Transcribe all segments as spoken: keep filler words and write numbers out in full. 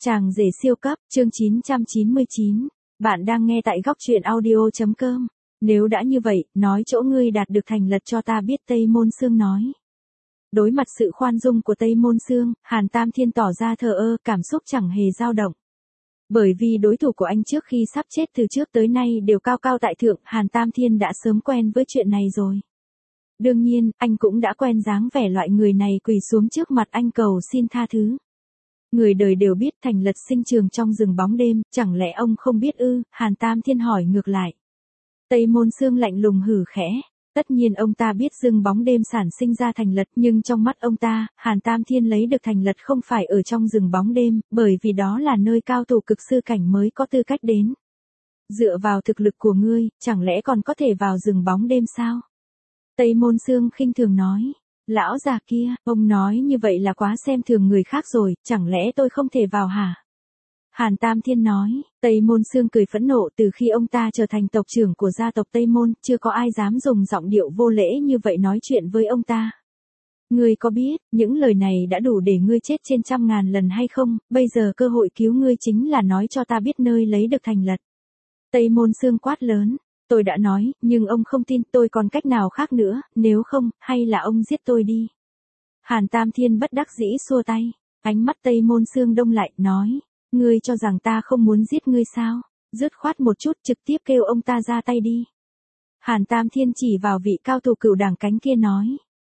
Chàng rể siêu cấp, chương chín trăm chín mươi chín. Bạn đang nghe tại góc truyện audio chấm com. Nếu đã như vậy, nói chỗ ngươi đạt được thành lật cho ta biết, Tây Môn Xương nói. Đối mặt sự khoan dung của Tây Môn Xương, Hàn Tam Thiên tỏ ra thờ ơ, cảm xúc chẳng hề dao động. Bởi vì đối thủ của anh trước khi sắp chết từ trước tới nay đều cao cao tại thượng, Hàn Tam Thiên đã sớm quen với chuyện này rồi. Đương nhiên, anh cũng đã quen dáng vẻ loại người này quỳ xuống trước mặt anh cầu xin tha thứ. Người đời đều biết thành lật sinh trường trong rừng bóng đêm, chẳng lẽ ông không biết ư? Hàn Tam Thiên hỏi ngược lại. Tây Môn Xương lạnh lùng hừ khẽ. Tất nhiên ông ta biết rừng bóng đêm sản sinh ra thành lật, nhưng trong mắt ông ta, Hàn Tam Thiên lấy được thành lật không phải ở trong rừng bóng đêm, bởi vì đó là nơi cao thủ cực sư cảnh mới có tư cách đến. Dựa vào thực lực của ngươi, chẳng lẽ còn có thể vào rừng bóng đêm sao? Tây Môn Xương khinh thường nói. Lão già kia, ông nói như vậy là quá xem thường người khác rồi, chẳng lẽ tôi không thể vào hả? Hàn Tam Thiên nói. Tây Môn Xương cười phẫn nộ, từ khi ông ta trở thành tộc trưởng của gia tộc Tây Môn, chưa có ai dám dùng giọng điệu vô lễ như vậy nói chuyện với ông ta. Ngươi có biết, những lời này đã đủ để ngươi chết trên trăm ngàn lần hay không? Bây giờ cơ hội cứu ngươi chính là nói cho ta biết nơi lấy được thành lật. Tây Môn Xương quát lớn. Tôi đã nói, nhưng ông không tin, tôi còn cách nào khác nữa, nếu không, hay là ông giết tôi đi. Hàn Tam Thiên bất đắc dĩ xua tay, ánh mắt Tây Môn Xương đông lại, nói, ngươi cho rằng ta không muốn giết ngươi sao, dứt khoát một chút trực tiếp kêu ông ta ra tay đi. Hàn Tam Thiên chỉ vào vị cao thủ cửu đẳng cánh kia nói.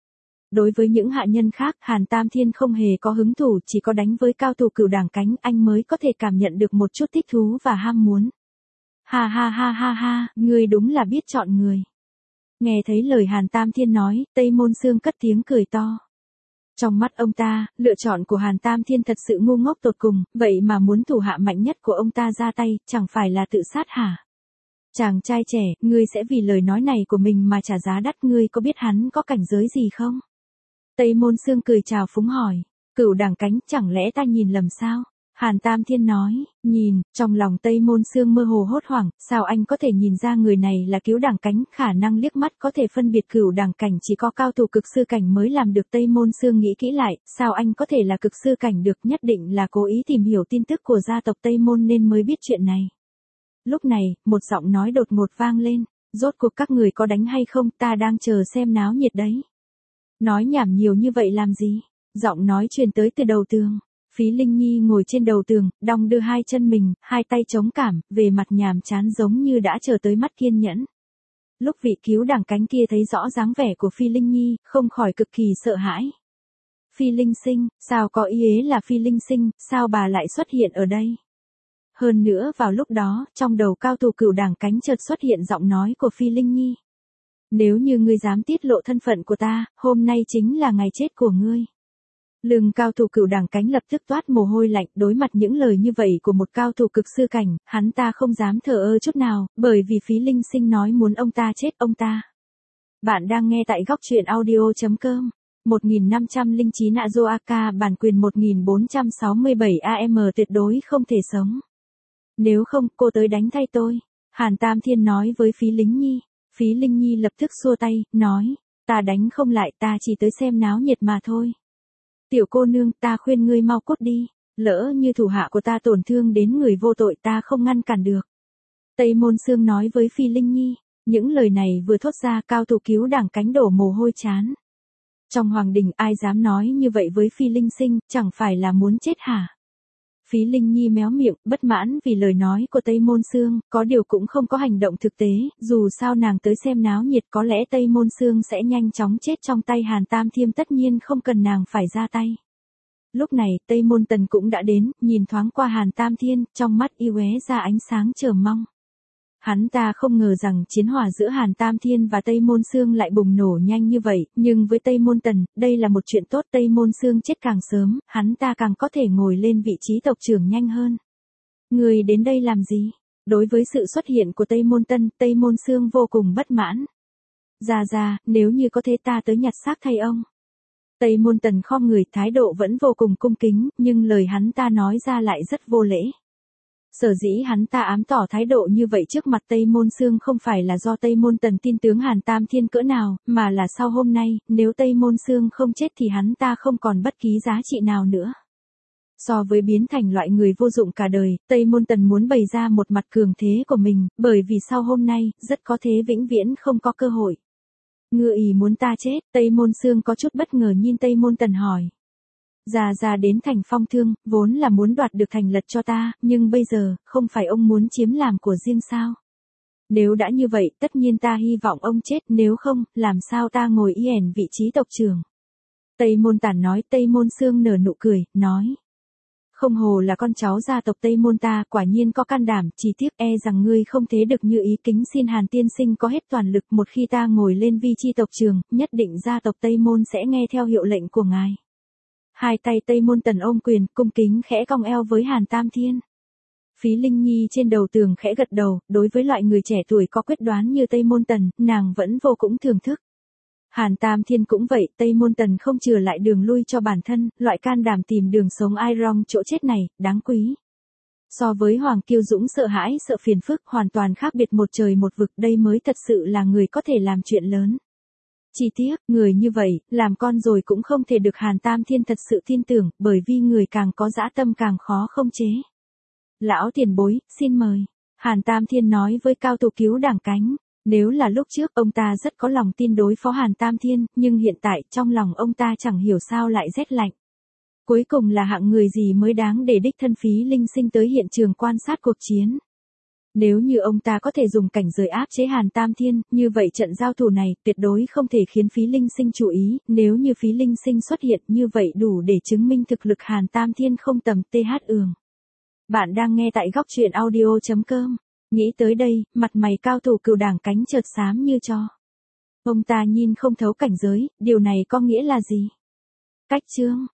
Đối với những hạ nhân khác, Hàn Tam Thiên không hề có hứng thú, chỉ có đánh với cao thủ cửu đẳng cánh anh mới có thể cảm nhận được một chút thích thú và ham muốn. Ha ha ha ha ha, ngươi đúng là biết chọn người. Nghe thấy lời Hàn Tam Thiên nói, Tây Môn Xương cất tiếng cười to. Trong mắt ông ta, lựa chọn của Hàn Tam Thiên thật sự ngu ngốc tột cùng, vậy mà muốn thủ hạ mạnh nhất của ông ta ra tay, chẳng phải là tự sát hả? Chàng trai trẻ, ngươi sẽ vì lời nói này của mình mà trả giá đắt, ngươi có biết hắn có cảnh giới gì không? Tây Môn Xương cười chào phúng hỏi, cửu đẳng cánh, chẳng lẽ ta nhìn lầm sao? Hàn Tam Thiên nói, nhìn, trong lòng Tây Môn Xương mơ hồ hốt hoảng, sao anh có thể nhìn ra người này là cứu đẳng cánh, khả năng liếc mắt có thể phân biệt cửu đẳng cảnh chỉ có cao thủ cực sư cảnh mới làm được. Tây Môn Xương nghĩ kỹ lại, sao anh có thể là cực sư cảnh được, nhất định là cố ý tìm hiểu tin tức của gia tộc Tây Môn nên mới biết chuyện này. Lúc này, một giọng nói đột ngột vang lên, rốt cuộc các người có đánh hay không, ta đang chờ xem náo nhiệt đấy. Nói nhảm nhiều như vậy làm gì? Giọng nói truyền tới từ đầu tường. Phí Linh Nhi ngồi trên đầu tường, đong đưa hai chân mình, hai tay chống cảm, về mặt nhàm chán giống như đã chờ tới mắt kiên nhẫn. Lúc vị cứu đẳng cánh kia thấy rõ dáng vẻ của Phi Linh Nhi, không khỏi cực kỳ sợ hãi. Phi Linh Sinh, sao có ý ế là Phi Linh Sinh, sao bà lại xuất hiện ở đây? Hơn nữa vào lúc đó, trong đầu cao thủ cửu đẳng cánh chợt xuất hiện giọng nói của Phi Linh Nhi. Nếu như ngươi dám tiết lộ thân phận của ta, hôm nay chính là ngày chết của ngươi. Lưng cao thủ cửu đẳng cánh lập tức toát mồ hôi lạnh, đối mặt những lời như vậy của một cao thủ cực sư cảnh, hắn ta không dám thờ ơ chút nào, bởi vì Phí Linh Sinh nói muốn ông ta chết ông ta. Bạn đang nghe tại góc truyện audio chấm com. một nghìn năm trăm lẻ chín Azoaka bản quyền một nghìn bốn trăm sáu mươi bảy A M tuyệt đối không thể sống. Nếu không, cô tới đánh thay tôi. Hàn Tam Thiên nói với Phí Linh Nhi. Phí Linh Nhi lập tức xua tay, nói, ta đánh không lại, ta chỉ tới xem náo nhiệt mà thôi. Tiểu cô nương, ta khuyên ngươi mau cút đi, lỡ như thủ hạ của ta tổn thương đến người vô tội ta không ngăn cản được. Tây Môn Xương nói với Phi Linh Nhi, những lời này vừa thốt ra cao thủ cứu đẳng cánh đổ mồ hôi chán. Trong hoàng đình ai dám nói như vậy với Phi Linh Sinh, chẳng phải là muốn chết hả? Phí Linh Nhi méo miệng, bất mãn vì lời nói của Tây Môn Xương, có điều cũng không có hành động thực tế, dù sao nàng tới xem náo nhiệt, có lẽ Tây Môn Xương sẽ nhanh chóng chết trong tay Hàn Tam Thiên, tất nhiên không cần nàng phải ra tay. Lúc này, Tây Môn Tần cũng đã đến, nhìn thoáng qua Hàn Tam Thiên, trong mắt y ué ra ánh sáng chờ mong. Hắn ta không ngờ rằng chiến hỏa giữa Hàn Tam Thiên và Tây Môn Xương lại bùng nổ nhanh như vậy, nhưng với Tây Môn Tần, đây là một chuyện tốt. Tây Môn Xương chết càng sớm, hắn ta càng có thể ngồi lên vị trí tộc trưởng nhanh hơn. Người đến đây làm gì? Đối với sự xuất hiện của Tây Môn Tần, Tây Môn Xương vô cùng bất mãn. Ra ra, nếu như có thế ta tới nhặt xác thay ông. Tây Môn Tần khom người, thái độ vẫn vô cùng cung kính, nhưng lời hắn ta nói ra lại rất vô lễ. Sở dĩ hắn ta ám tỏ thái độ như vậy trước mặt Tây Môn Xương không phải là do Tây Môn Tần tin tướng Hàn Tam Thiên cỡ nào, mà là sau hôm nay, nếu Tây Môn Xương không chết thì hắn ta không còn bất kỳ giá trị nào nữa. So với biến thành loại người vô dụng cả đời, Tây Môn Tần muốn bày ra một mặt cường thế của mình, bởi vì sau hôm nay, rất có thế vĩnh viễn không có cơ hội. Ngươi ý muốn ta chết, Tây Môn Sương có chút bất ngờ nhìn Tây Môn Tần hỏi. Già già đến thành Phong Thương, vốn là muốn đoạt được thành lật cho ta, nhưng bây giờ, không phải ông muốn chiếm làm của riêng sao? Nếu đã như vậy, tất nhiên ta hy vọng ông chết, nếu không, làm sao ta ngồi yên vị trí tộc trưởng? Tây Môn Tản nói. Tây Môn Sương nở nụ cười, nói. Không hồ là con cháu gia tộc Tây Môn ta, quả nhiên có can đảm, chỉ tiếc e rằng ngươi không thế được như ý. Kính xin Hàn tiên sinh có hết toàn lực, một khi ta ngồi lên vi chi tộc trường, nhất định gia tộc Tây Môn sẽ nghe theo hiệu lệnh của ngài. Hai tay Tây Môn Tần ôm quyền, cung kính khẽ cong eo với Hàn Tam Thiên. Phí Linh Nhi trên đầu tường khẽ gật đầu, đối với loại người trẻ tuổi có quyết đoán như Tây Môn Tần, nàng vẫn vô cùng thưởng thức. Hàn Tam Thiên cũng vậy, Tây Môn Tần không chừa lại đường lui cho bản thân, loại can đảm tìm đường sống ai rong chỗ chết này, đáng quý. So với Hoàng Kiêu Dũng sợ hãi sợ phiền phức hoàn toàn khác biệt một trời một vực, đây mới thật sự là người có thể làm chuyện lớn. Chỉ tiếc, người như vậy, làm con rồi cũng không thể được Hàn Tam Thiên thật sự tin tưởng, bởi vì người càng có dã tâm càng khó không chế. Lão tiền bối, xin mời. Hàn Tam Thiên nói với cao thủ cứu đảng cánh. Nếu là lúc trước ông ta rất có lòng tin đối phó Hàn Tam Thiên, nhưng hiện tại trong lòng ông ta chẳng hiểu sao lại rét lạnh. Cuối cùng là hạng người gì mới đáng để đích thân Phí Linh Sinh tới hiện trường quan sát cuộc chiến. Nếu như ông ta có thể dùng cảnh giới áp chế Hàn Tam Thiên, như vậy trận giao thủ này tuyệt đối không thể khiến Phí Linh Sinh chú ý, nếu như Phí Linh Sinh xuất hiện như vậy đủ để chứng minh thực lực Hàn Tam Thiên không tầm th ường. Bạn đang nghe tại góc truyện audio chấm com. Nghĩ tới đây, mặt mày cao thủ cừu đảng cánh chợt xám như tro. Ông ta nhìn không thấu cảnh giới, điều này có nghĩa là gì? Cách chương